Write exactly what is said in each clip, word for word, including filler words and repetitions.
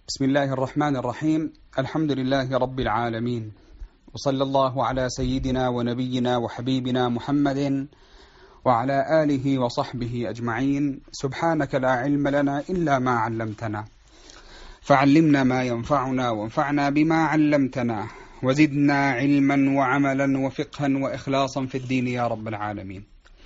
بسم الله الرحمن الرحيم. الحمد لله رب العالمين، وصلى الله على سيدنا ونبينا وحبيبنا محمد وعلى آله وصحبه أجمعين. سبحانك لا علم لنا إلا ما علمتنا، فعلمنا ما ينفعنا وانفعنا بما علمتنا، وزدنا علما وعملا وفقها وإخلاصا في الدين يا رب العالمين.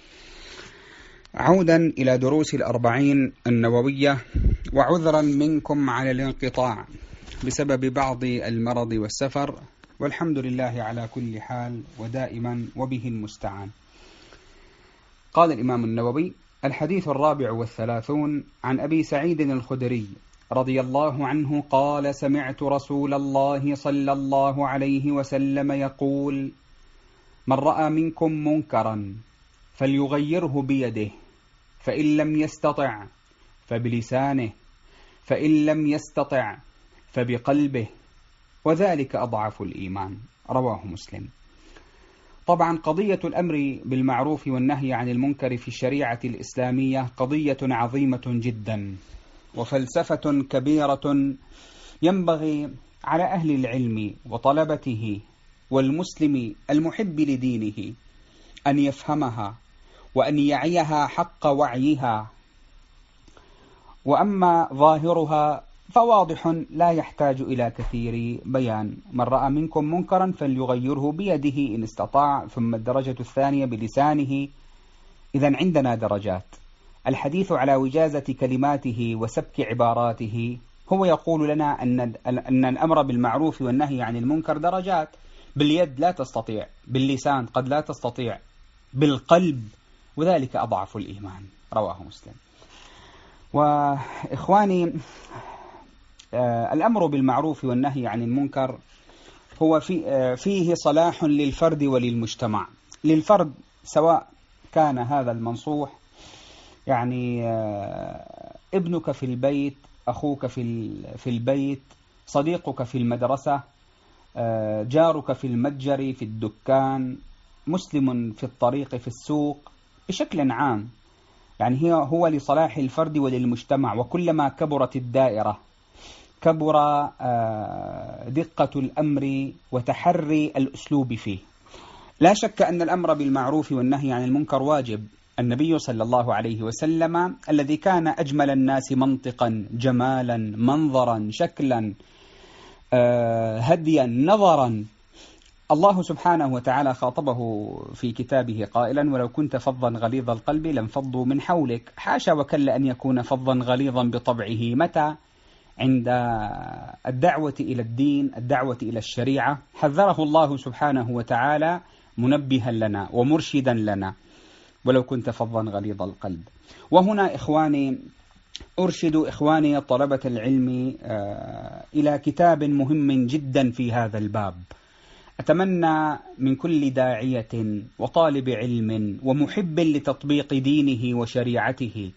عودا إلى دروس الأربعين النووية، وعذرا منكم على الانقطاع بسبب بعض المرض والسفر، والحمد لله على كل حال ودائما وبه المستعان. قال الإمام النووي: الحديث الرابع والثلاثون عن أبي سعيد الخدري رضي الله عنه قال: سمعت رسول الله صلى الله عليه وسلم يقول: من رأى منكم منكرا فليغيره بيده، فإن لم يستطع فبلسانه، فإن لم يستطع فبقلبه، وذلك أضعف الإيمان. رواه مسلم. طبعا قضية الأمر بالمعروف والنهي عن المنكر في الشريعة الإسلامية قضية عظيمة جدا، وفلسفة كبيرة ينبغي على أهل العلم وطلبته والمسلم المحب لدينه أن يفهمها وأن يعيها حق وعيها. وأما ظاهرها فواضح لا يحتاج إلى كثير بيان: من رأى منكم منكرا فليغيره بيده إن استطاع، ثم الدرجة الثانية بلسانه. إذن عندنا درجات. الحديث على وجازة كلماته وسبك عباراته هو يقول لنا أن أن الأمر بالمعروف والنهي عن المنكر درجات. باليد لا تستطيع، باللسان قد لا تستطيع، بالقلب، وذلك أضعف الإيمان. رواه مسلم. وإخواني، آه الأمر بالمعروف والنهي عن المنكر هو في آه فيه صلاح للفرد وللمجتمع. للفرد سواء كان هذا المنصوح يعني آه ابنك في البيت، أخوك في في البيت، صديقك في المدرسة، آه جارك في المتجر في الدكان، مسلم في الطريق في السوق، بشكل عام. يعني هي هو لصلاح الفرد وللمجتمع. وكلما كبرت الدائرة كبر دقة الأمر وتحري الأسلوب فيه. لا شك أن الأمر بالمعروف والنهي عن المنكر واجب. النبي صلى الله عليه وسلم الذي كان أجمل الناس منطقا، جمالا، منظرا، شكلا، هديا، نظرا، الله سبحانه وتعالى خاطبه في كتابه قائلا: ولو كنت فظا غليظ القلب لانفضوا من حولك. حاشا وكلا أن يكون فظا غليظا بطبعه. متى؟ عند الدعوة إلى الدين، الدعوة إلى الشريعة، حذره الله سبحانه وتعالى منبها لنا ومرشدا لنا: ولو كنت فظا غليظ القلب. وهنا إخواني أرشد إخواني طلبة العلم إلى كتاب مهم جدا في هذا الباب. أتمنى من كل داعية وطالب علم ومحب لتطبيق دينه وشريعته،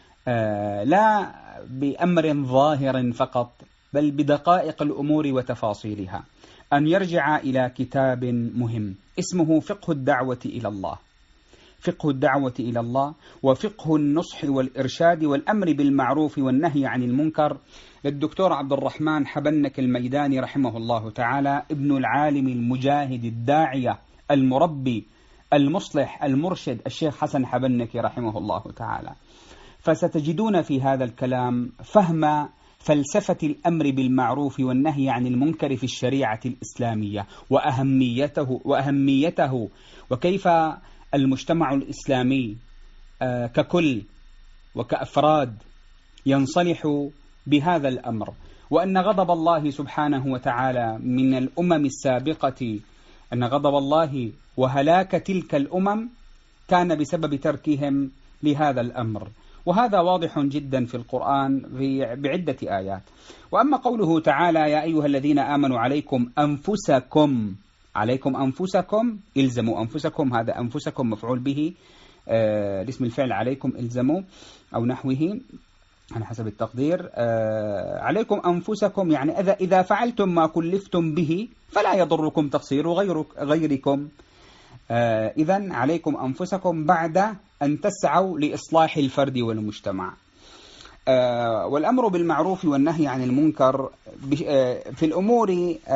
لا بأمر ظاهر فقط بل بدقائق الأمور وتفاصيلها، أن يرجع إلى كتاب مهم اسمه فقه الدعوة إلى الله. فقه الدعوة إلى الله وفقه النصح والإرشاد والأمر بالمعروف والنهي عن المنكر، للدكتور عبد الرحمن حبنك الميداني رحمه الله تعالى، ابن العالم المجاهد الداعية المربي المصلح المرشد الشيخ حسن حبنك رحمه الله تعالى. فستجدون في هذا الكلام فهم فلسفة الأمر بالمعروف والنهي عن المنكر في الشريعة الإسلامية وأهميته وأهميته وكيف المجتمع الإسلامي ككل وكأفراد ينصلح بهذا الأمر، وأن غضب الله سبحانه وتعالى من الأمم السابقة، أن غضب الله وهلاك تلك الأمم كان بسبب تركهم لهذا الأمر. وهذا واضح جدا في القرآن بعدة آيات. وأما قوله تعالى: يا أيها الذين آمنوا عليكم أنفسكم، عليكم أنفسكم، إلزموا أنفسكم، هذا أنفسكم مفعول به آه اسم الفعل عليكم، إلزموا أو نحوه على حسب التقدير. آه عليكم أنفسكم يعني إذا إذا فعلتم ما كلفتم به فلا يضركم تقصير غيرك غيركم. آه إذن عليكم أنفسكم بعد أن تسعوا لإصلاح الفرد والمجتمع. والأمر بالمعروف والنهي عن المنكر في الأمور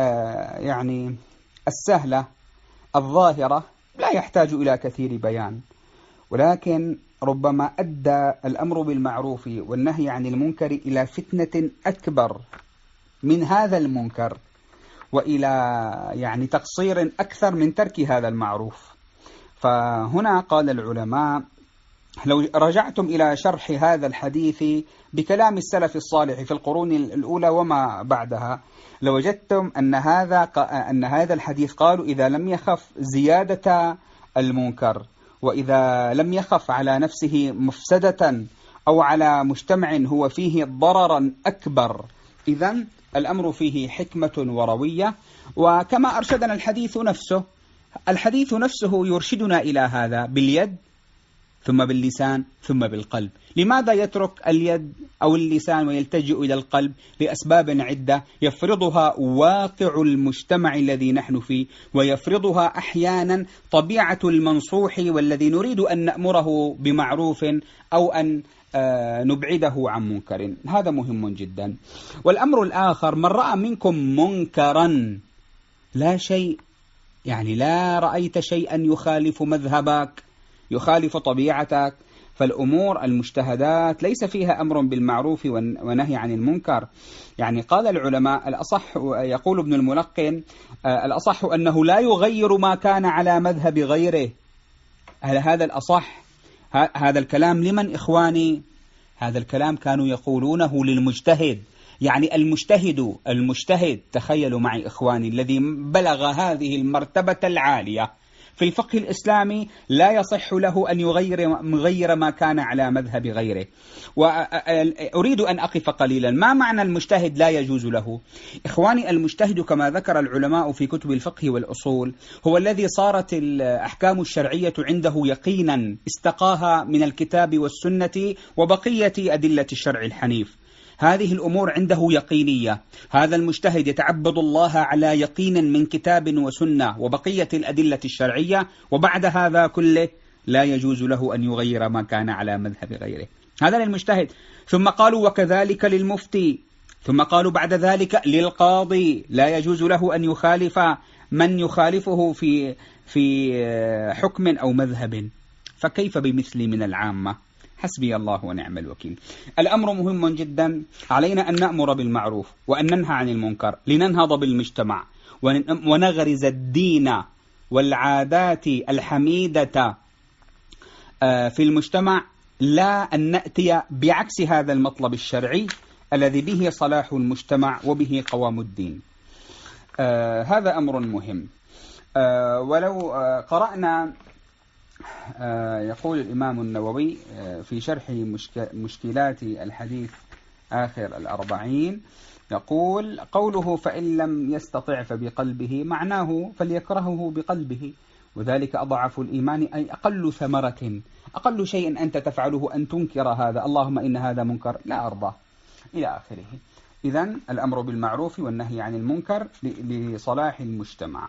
يعني السهلة الظاهرة لا يحتاج إلى كثير بيان، ولكن ربما أدى الأمر بالمعروف والنهي عن المنكر إلى فتنة أكبر من هذا المنكر، وإلى يعني تقصير أكثر من ترك هذا المعروف. فهنا قال العلماء: لو رجعتم إلى شرح هذا الحديث بكلام السلف الصالح في القرون الأولى وما بعدها لوجدتم أن هذا أن هذا الحديث قالوا إذا لم يخف زيادة المنكر، وإذا لم يخف على نفسه مفسدة أو على مجتمع هو فيه ضررا أكبر، إذن الأمر فيه حكمة وروية. وكما أرشدنا الحديث نفسه، الحديث نفسه يرشدنا إلى هذا باليد ثم باللسان ثم بالقلب. لماذا يترك اليد أو اللسان ويلتجئ إلى القلب؟ لأسباب عدة يفرضها واقع المجتمع الذي نحن فيه، ويفرضها أحيانا طبيعة المنصوح والذي نريد أن نأمره بمعروف أو أن نبعده عن منكر. هذا مهم جدا. والأمر الآخر: من رأى منكم منكرا لا شيء، يعني لا رأيت شيئا يخالف مذهبك يخالف طبيعتك، فالأمور المجتهدات ليس فيها أمر بالمعروف ونهي عن المنكر. يعني قال العلماء الأصح، يقول ابن الملقن: الأصح أنه لا يغير ما كان على مذهب غيره. هل هذا الأصح؟ هذا الكلام لمن إخواني؟ هذا الكلام كانوا يقولونه للمجتهد، يعني المجتهد المجتهد تخيلوا معي إخواني الذي بلغ هذه المرتبة العالية في الفقه الإسلامي لا يصح له أن يغير مغير ما كان على مذهب غيره. وأريد أن أقف قليلا. ما معنى المجتهد لا يجوز له؟ إخواني، المجتهد كما ذكر العلماء في كتب الفقه والأصول هو الذي صارت الأحكام الشرعية عنده يقينا استقاها من الكتاب والسنة وبقية أدلة الشرع الحنيف. هذه الأمور عنده يقينية. هذا المجتهد يتعبد الله على يقين من كتاب وسنة وبقية الأدلة الشرعية، وبعد هذا كله لا يجوز له أن يغير ما كان على مذهب غيره. هذا للمجتهد. ثم قالوا وكذلك للمفتي، ثم قالوا بعد ذلك للقاضي لا يجوز له أن يخالف من يخالفه في في حكم أو مذهب، فكيف بمثل من العامة؟ حسبي الله ونعم الوكيل. الأمر مهم جدا. علينا أن نأمر بالمعروف وأن ننهى عن المنكر لننهض بالمجتمع ونغرز الدين والعادات الحميدة في المجتمع، لا أن نأتي بعكس هذا المطلب الشرعي الذي به صلاح المجتمع وبه قوام الدين. هذا أمر مهم. ولو قرأنا يقول الإمام النووي في شرح مشكلات الحديث آخر الأربعين، يقول: قوله فإن لم يستطع فبقلبه معناه فليكرهه بقلبه، وذلك أضعف الإيمان أي أقل ثمرة، أقل شيء أنت تفعله أن تنكر هذا، اللهم إن هذا منكر لا أرضاه، إلى آخره. إذن الأمر بالمعروف والنهي عن المنكر لصلاح المجتمع.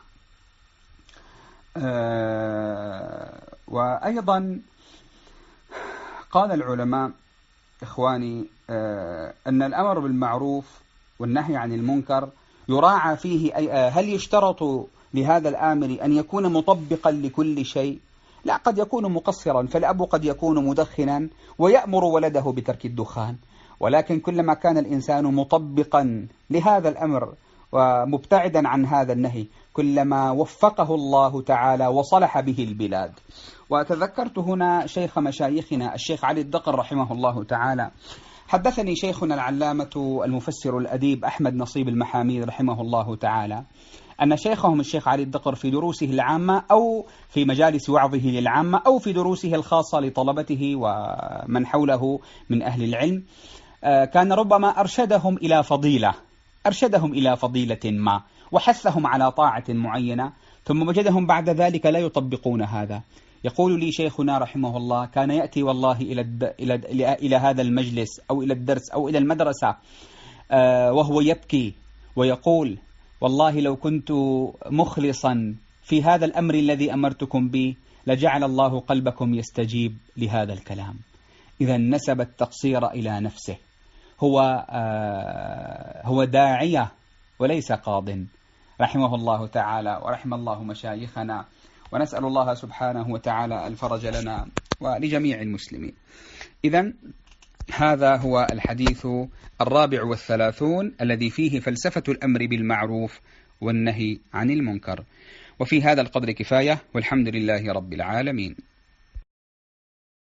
آه وأيضا قال العلماء إخواني آه أن الأمر بالمعروف والنهي عن المنكر يراعى فيه أي آه هل يشترط لهذا الآمر أن يكون مطبقا لكل شيء؟ لا، قد يكون مقصرا، فالأب قد يكون مدخنا ويأمر ولده بترك الدخان، ولكن كلما كان الإنسان مطبقا لهذا الأمر ومبتعدا عن هذا النهي كلما وفقه الله تعالى وصلح به البلاد. وتذكرت هنا شيخ مشايخنا الشيخ علي الدقر رحمه الله تعالى، حدثني شيخنا العلامة المفسر الأديب أحمد نصيب المحاميد رحمه الله تعالى أن شيخهم الشيخ علي الدقر في دروسه العامة أو في مجالس وعظه للعامة أو في دروسه الخاصة لطلبته ومن حوله من أهل العلم كان ربما أرشدهم إلى فضيلة أرشدهم إلى فضيلة ما وحثهم على طاعة معينة، ثم وجدهم بعد ذلك لا يطبقون هذا. يقول لي شيخنا رحمه الله: كان يأتي والله إلى الد... إلى إلى إلى هذا المجلس أو إلى الدرس أو إلى المدرسة آه وهو يبكي ويقول: والله لو كنت مخلصا في هذا الأمر الذي أمرتكم به لجعل الله قلبكم يستجيب لهذا الكلام. إذا نسب التقصير إلى نفسه. هو هو داعية وليس قاض، رحمه الله تعالى ورحم الله مشايخنا، ونسأل الله سبحانه وتعالى الفرج لنا ولجميع المسلمين. إذن هذا هو الحديث الرابع والثلاثون الذي فيه فلسفة الأمر بالمعروف والنهي عن المنكر. وفي هذا القدر كفاية، والحمد لله رب العالمين.